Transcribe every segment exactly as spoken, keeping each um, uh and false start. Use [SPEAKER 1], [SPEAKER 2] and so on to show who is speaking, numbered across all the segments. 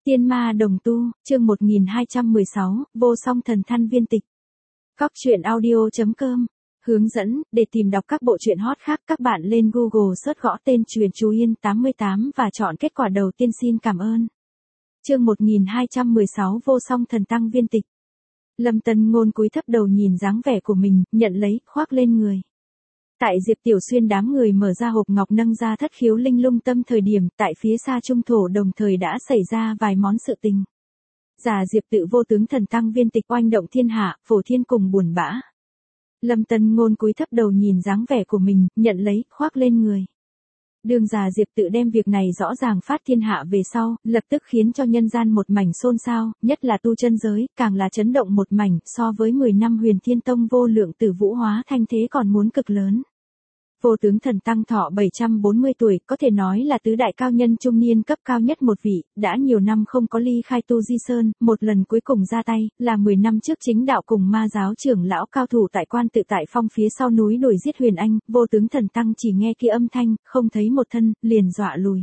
[SPEAKER 1] Tiên ma đồng tu, chương một nghìn hai trăm mười sáu, vô song thần than viên tịch. Cóc truyện audio chấm com. Hướng dẫn, để tìm đọc các bộ truyện hot khác các bạn lên Google search gõ tên Truyền Chú Yên tám mươi tám và chọn kết quả đầu tiên. Xin cảm ơn. Chương một nghìn hai trăm mười sáu vô song thần tăng viên tịch. Lâm Tân Ngôn cúi thấp đầu nhìn dáng vẻ của mình, nhận lấy, khoác lên người. Tại Diệp Tiểu Xuyên đám người mở ra hộp ngọc nâng ra thất khiếu linh lung tâm thời điểm, tại phía xa trung thổ đồng thời đã xảy ra vài món sự tình. Giả Diệp tự vô tướng thần tăng viên tịch oanh động thiên hạ, phổ thiên cùng buồn bã. Lâm Tân Ngôn cúi thấp đầu nhìn dáng vẻ của mình, nhận lấy, khoác lên người. Đường Giả Diệp tự đem việc này rõ ràng phát thiên hạ về sau, lập tức khiến cho nhân gian một mảnh xôn xao, nhất là tu chân giới, càng là chấn động một mảnh, so với mười năm Huyền Thiên Tông vô lượng tử vũ hóa thanh thế còn muốn cực lớn. Vô tướng thần tăng thọ bảy trăm bốn mươi tuổi, có thể nói là tứ đại cao nhân trung niên cấp cao nhất một vị, đã nhiều năm không có ly khai tu di sơn, một lần cuối cùng ra tay, là mười năm trước chính đạo cùng ma giáo trưởng lão cao thủ tại Quan Tự tại phong phía sau núi đuổi giết Huyền Anh, vô tướng thần tăng chỉ nghe kia âm thanh, không thấy một thân, liền dọa lùi.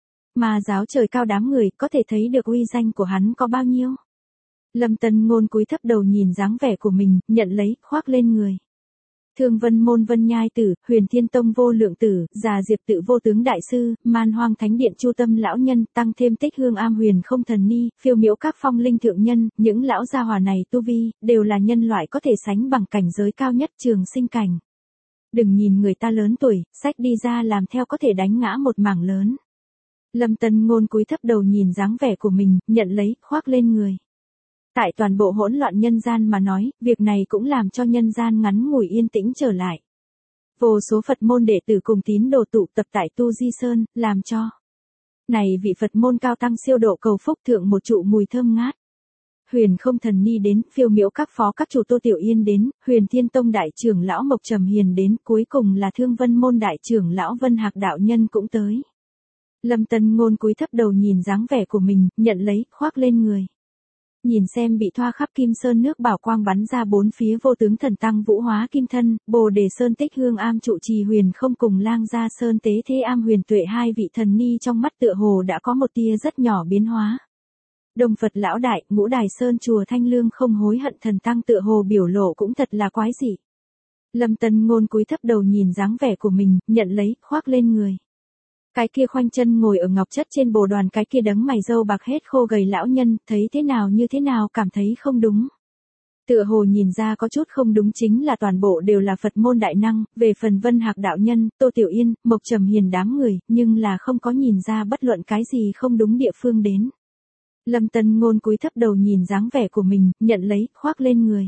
[SPEAKER 1] Ma giáo trời cao đám người, có thể thấy được uy danh của hắn có bao nhiêu. Lâm Tân Ngôn cúi thấp đầu nhìn dáng vẻ của mình, nhận lấy, khoác lên người. Thương Vân môn Vân Nhai tử, Huyền Thiên Tông vô lượng tử, Già Diệp tự vô tướng đại sư, Man Hoang Thánh điện Chu Tâm lão nhân, tăng thêm Tích Hương Am Huyền không thần ni, phiêu miễu các phong linh thượng nhân, những lão gia hỏa này tu vi, đều là nhân loại có thể sánh bằng cảnh giới cao nhất trường sinh cảnh. Đừng nhìn người ta lớn tuổi, sách đi ra làm theo có thể đánh ngã một mảng lớn. Lâm Tân Ngôn cúi thấp đầu nhìn dáng vẻ của mình, nhận lấy, khoác lên người. Tại toàn bộ hỗn loạn nhân gian mà nói, việc này cũng làm cho nhân gian ngắn ngủi yên tĩnh trở lại. Vô số Phật môn đệ tử cùng tín đồ tụ tập tại Tu Di Sơn, làm cho này vị Phật môn cao tăng siêu độ cầu phúc thượng một trụ mùi thơm ngát. Huyền không thần ni đến, phiêu miễu các phó các chủ Tô Tiểu Yên đến, Huyền Thiên Tông đại trưởng lão Mộc Trầm Hiền đến, cuối cùng là Thương Vân môn đại trưởng lão Vân Hạc đạo nhân cũng tới. Lâm Tân Ngôn cúi thấp đầu nhìn dáng vẻ của mình, nhận lấy, khoác lên người. Nhìn xem bị thoa khắp kim sơn nước bảo quang bắn ra bốn phía vô tướng thần tăng vũ hóa kim thân, Bồ Đề Sơn Tích Hương Am trụ trì huyền không cùng Lang Gia Sơn Tế Thế Am huyền tuệ hai vị thần ni trong mắt tựa hồ đã có một tia rất nhỏ biến hóa. Đồng Phật lão đại, Ngũ Đài Sơn chùa Thanh Lương không hối hận thần tăng tựa hồ biểu lộ cũng thật là quái dị. Lâm Tân Ngôn cúi thấp đầu nhìn dáng vẻ của mình, nhận lấy, khoác lên người. Cái kia khoanh chân ngồi ở ngọc chất trên bồ đoàn, cái kia đấng mày râu bạc hết khô gầy lão nhân, thấy thế nào như thế nào cảm thấy không đúng. Tựa hồ nhìn ra có chút không đúng, chính là toàn bộ đều là Phật môn đại năng, về phần Vân Hạc đạo nhân, Tô Tiểu Yên, Mộc Trầm Hiền đám người, nhưng là không có nhìn ra bất luận cái gì không đúng địa phương đến. Lâm Tân Ngôn cúi thấp đầu nhìn dáng vẻ của mình, nhận lấy, khoác lên người.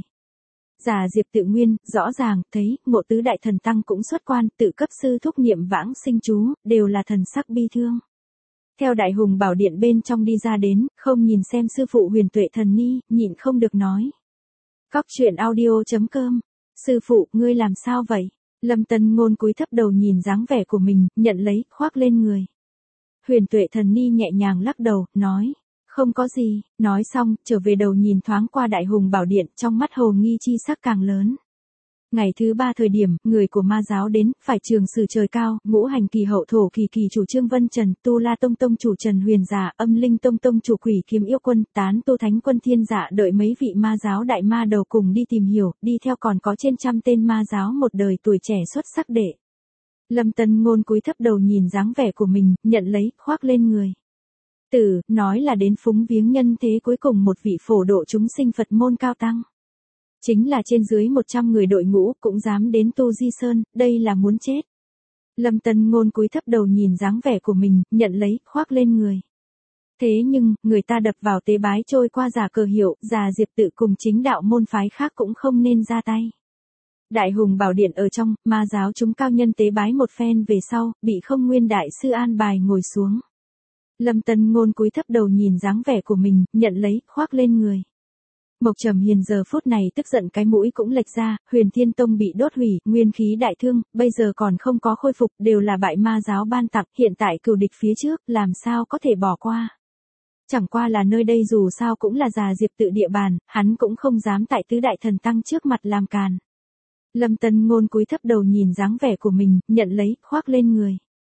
[SPEAKER 1] Giả Diệp tự nguyên, rõ ràng, thấy, ngộ tứ đại thần tăng cũng xuất quan, tự cấp sư thúc niệm vãng sinh chú, đều là thần sắc bi thương. Theo Đại Hùng Bảo Điện bên trong đi ra đến, không nhìn xem sư phụ Huyền Tuệ thần ni, nhịn không được nói. Cóc truyện audio chấm com. Sư phụ, ngươi làm sao vậy? Lâm Tân Ngôn cúi thấp đầu nhìn dáng vẻ của mình, nhận lấy, khoác lên người. Huyền Tuệ thần ni nhẹ nhàng lắc đầu, nói. Không có gì, nói xong, trở về đầu nhìn thoáng qua Đại Hùng Bảo Điện, trong mắt hồ nghi chi sắc càng lớn. Ngày thứ ba thời điểm, người của ma giáo đến, phải trường sử trời cao, ngũ hành kỳ hậu thổ kỳ kỳ chủ Trương Vân Trần, Tu La Tông Tông chủ Trần Huyền Giả, Âm Linh Tông Tông chủ Quỷ Kiếm Yêu Quân, Tán Tu Thánh Quân Thiên Dạ đợi mấy vị ma giáo đại ma đầu cùng đi tìm hiểu, đi theo còn có trên trăm tên ma giáo một đời tuổi trẻ xuất sắc đệ. Lâm Tân Ngôn cúi thấp đầu nhìn dáng vẻ của mình, nhận lấy, khoác lên người. Tử, nói là đến phúng viếng nhân thế cuối cùng một vị phổ độ chúng sinh Phật môn cao tăng. Chính là trên dưới một trăm người đội ngũ cũng dám đến Tu Di Sơn, đây là muốn chết. Lâm Tân Ngôn cúi thấp đầu nhìn dáng vẻ của mình, nhận lấy, khoác lên người. Thế nhưng, người ta đập vào tế bái trôi qua giả cờ hiệu, Già Diệp tự cùng chính đạo môn phái khác cũng không nên ra tay. Đại Hùng Bảo Điện ở trong, ma giáo chúng cao nhân tế bái một phen về sau, bị Không Nguyên đại sư an bài ngồi xuống. Lâm Tân Ngôn cúi thấp đầu nhìn dáng vẻ của mình, nhận lấy, khoác lên người. Mộc Trầm Hiền giờ phút này tức giận cái mũi cũng lệch ra, Huyền Thiên Tông bị đốt hủy, nguyên khí đại thương, bây giờ còn không có khôi phục, đều là bại ma giáo ban tặng, hiện tại cừu địch phía trước, làm sao có thể bỏ qua. Chẳng qua là nơi đây dù sao cũng là Già Diệp tự địa bàn, hắn cũng không dám tại tứ đại thần tăng trước mặt làm càn. Lâm Tân Ngôn cúi thấp đầu nhìn dáng vẻ của mình, nhận lấy, khoác lên người.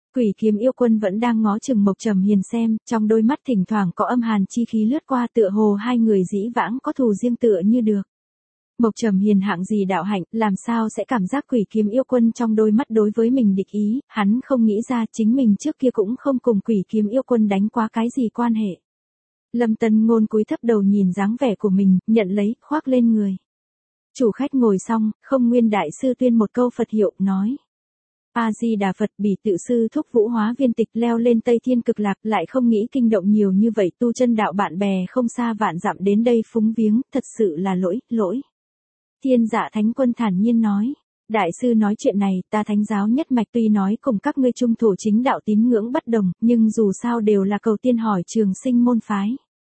[SPEAKER 1] Quỷ kiếm yêu quân vẫn đang ngó chừng Mộc Trầm Hiền xem, trong đôi mắt thỉnh thoảng có âm hàn chi khí lướt qua, tựa hồ hai người dĩ vãng có thù riêng tựa như được. Mộc Trầm Hiền hạng gì đạo hạnh, làm sao sẽ cảm giác quỷ kiếm yêu quân trong đôi mắt đối với mình địch ý, hắn không nghĩ ra chính mình trước kia cũng không cùng quỷ kiếm yêu quân đánh quá cái gì quan hệ. Lâm Tân Ngôn cúi thấp đầu nhìn dáng vẻ của mình, nhận lấy, khoác lên người. Chủ khách ngồi xong, Không Nguyên đại sư tuyên một câu Phật hiệu, nói: A Di Đà Phật. Bỉ tự sư thúc Vũ Hóa Viên Tịch leo lên Tây Thiên Cực Lạc, lại không nghĩ kinh động nhiều như vậy tu chân đạo bạn bè không xa vạn dặm đến đây phúng viếng, thật sự là lỗi, lỗi. Thiên Dạ Thánh Quân thản nhiên nói: Đại sư nói chuyện này, ta Thánh giáo nhất mạch tuy nói cùng các ngươi trung thổ chính đạo tín ngưỡng bất đồng, nhưng dù sao đều là cầu tiên hỏi trường sinh môn phái.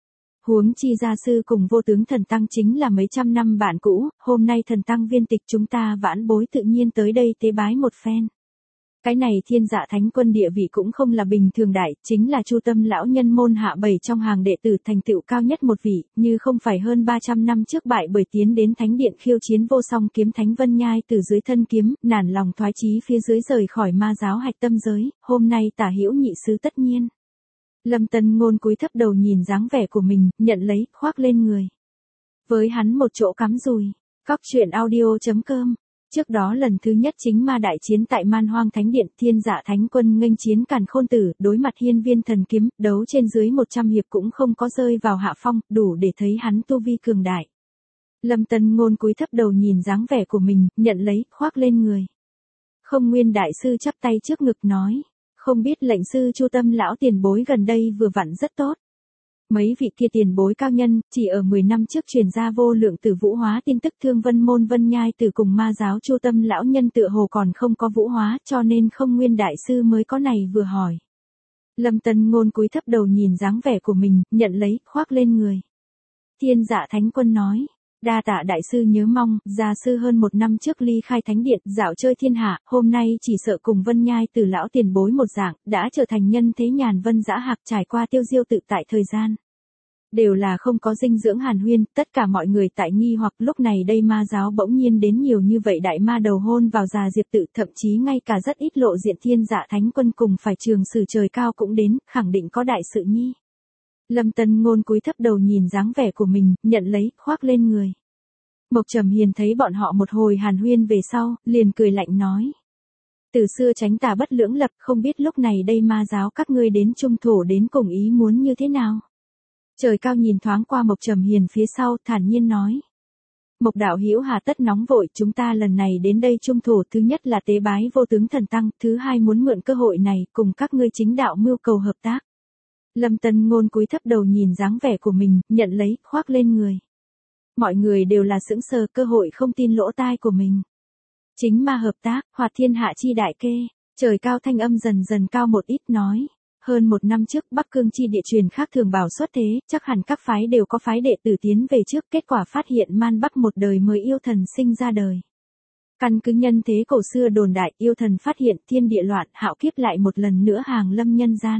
[SPEAKER 1] Huống chi gia sư cùng Vô Tướng Thần Tăng chính là mấy trăm năm bạn cũ, hôm nay Thần Tăng Viên Tịch chúng ta vãn bối tự nhiên tới đây tế bái một phen. Cái này Thiên Dạ Thánh Quân địa vị cũng không là bình thường đại, chính là Chu Tâm lão nhân môn hạ bảy trong hàng đệ tử thành tựu cao nhất một vị, như không phải hơn ba trăm năm trước bại bởi tiến đến thánh điện khiêu chiến vô song kiếm thánh Vân Nhai từ dưới thân kiếm, nản lòng thoái chí phía dưới rời khỏi ma giáo hạch tâm giới, hôm nay tả hữu nhị sứ tất nhiên. Lâm Tân Ngôn cúi thấp đầu nhìn dáng vẻ của mình, nhận lấy, khoác lên người. Với hắn một chỗ cắm rùi. Cóc truyện audio chấm com. Trước đó lần thứ nhất chính ma đại chiến tại Man Hoang Thánh Điện, Thiên Dạ Thánh Quân nghênh chiến Càn Khôn Tử, đối mặt Hiên Viên Thần Kiếm, đấu trên dưới một trăm hiệp cũng không có rơi vào hạ phong, đủ để thấy hắn tu vi cường đại. Lâm Tân Ngôn cúi thấp đầu nhìn dáng vẻ của mình, nhận lấy, khoác lên người. Không Nguyên đại sư chắp tay trước ngực nói: Không biết lệnh sư Chu Tâm lão tiền bối gần đây vừa vặn rất tốt. Mấy vị kia tiền bối cao nhân, chỉ ở mười năm trước truyền ra vô lượng từ Vũ Hóa tin tức Thương Vân môn Vân Nhai từ cùng ma giáo Chu Tâm lão nhân tựa hồ còn không có Vũ Hóa, cho nên Không Nguyên đại sư mới có này vừa hỏi. Lâm Tân Ngôn cúi thấp đầu nhìn dáng vẻ của mình, nhận lấy, khoác lên người. Thiên Dạ Thánh Quân nói: Đa tạ đại sư nhớ mong, gia sư hơn một năm trước ly khai thánh điện, dạo chơi thiên hạ, hôm nay chỉ sợ cùng Vân Nhai từ lão tiền bối một dạng, đã trở thành nhân thế nhàn vân dã hạc, trải qua tiêu diêu tự tại thời gian. Đều là không có dinh dưỡng hàn huyên, tất cả mọi người tại nghi hoặc lúc này đây ma giáo bỗng nhiên đến nhiều như vậy đại ma đầu hôn vào già diệp tự, thậm chí ngay cả rất ít lộ diện Thiên Dạ Thánh Quân cùng phải trường sử trời cao cũng đến, khẳng định có đại sự nhi. Lâm Tân Ngôn cúi thấp đầu nhìn dáng vẻ của mình, nhận lấy, khoác lên người. Mộc Trầm Hiền thấy bọn họ một hồi hàn huyên về sau, liền cười lạnh nói: Từ xưa tránh tà bất lưỡng lập, không biết lúc này đây ma giáo các ngươi đến trung thổ đến cùng ý muốn như thế nào. Trời cao nhìn thoáng qua Mộc Trầm Hiền phía sau, thản nhiên nói: Mộc đạo hữu hà tất nóng vội, chúng ta lần này đến đây trung thổ, thứ nhất là tế bái Vô Tướng Thần Tăng, thứ hai muốn mượn cơ hội này cùng các ngươi chính đạo mưu cầu hợp tác. Lâm Tân Ngôn cúi thấp đầu nhìn dáng vẻ của mình, nhận lấy, khoác lên người. Mọi người đều là sững sờ, cơ hội không tin lỗ tai của mình. Chính ma hợp tác, hoạt thiên hạ chi đại kê. Trời cao thanh âm dần dần cao một ít nói: Hơn một năm trước Bắc Cương chi địa truyền khác thường bảo xuất thế, chắc hẳn các phái đều có phái đệ tử tiến về trước, kết quả phát hiện Man Bắc một đời mới yêu thần sinh ra đời. Căn cứ nhân thế cổ xưa đồn đại, yêu thần phát hiện thiên địa loạn, hạo kiếp lại một lần nữa hàng lâm nhân gian.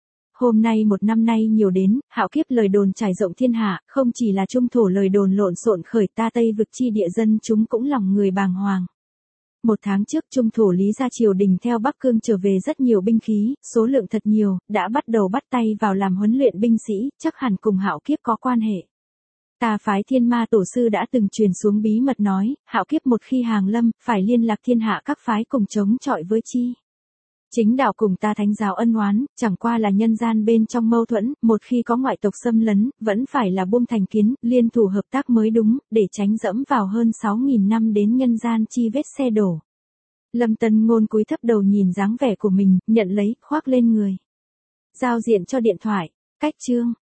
[SPEAKER 1] Hôm nay một năm nay nhiều đến, hạo kiếp lời đồn trải rộng thiên hạ, không chỉ là trung thổ lời đồn lộn xộn khởi, ta Tây vực chi địa dân chúng cũng lòng người bàng hoàng. Một tháng trước trung thổ Lý gia triều đình theo Bắc Cương trở về rất nhiều binh khí, số lượng thật nhiều, đã bắt đầu bắt tay vào làm huấn luyện binh sĩ, chắc hẳn cùng hạo kiếp có quan hệ. Ta phái Thiên Ma tổ sư đã từng truyền xuống bí mật nói, hạo kiếp một khi hàng lâm, phải liên lạc thiên hạ các phái cùng chống chọi với chi. Chính đạo cùng ta Thánh giáo ân oán, chẳng qua là nhân gian bên trong mâu thuẫn, một khi có ngoại tộc xâm lấn, vẫn phải là buông thành kiến, liên thủ hợp tác mới đúng, để tránh dẫm vào hơn sáu nghìn năm đến nhân gian chi vết xe đổ. Lâm Tân Ngôn cúi thấp đầu nhìn dáng vẻ của mình, nhận lấy, khoác lên người. Giao diện cho điện thoại, cách chương.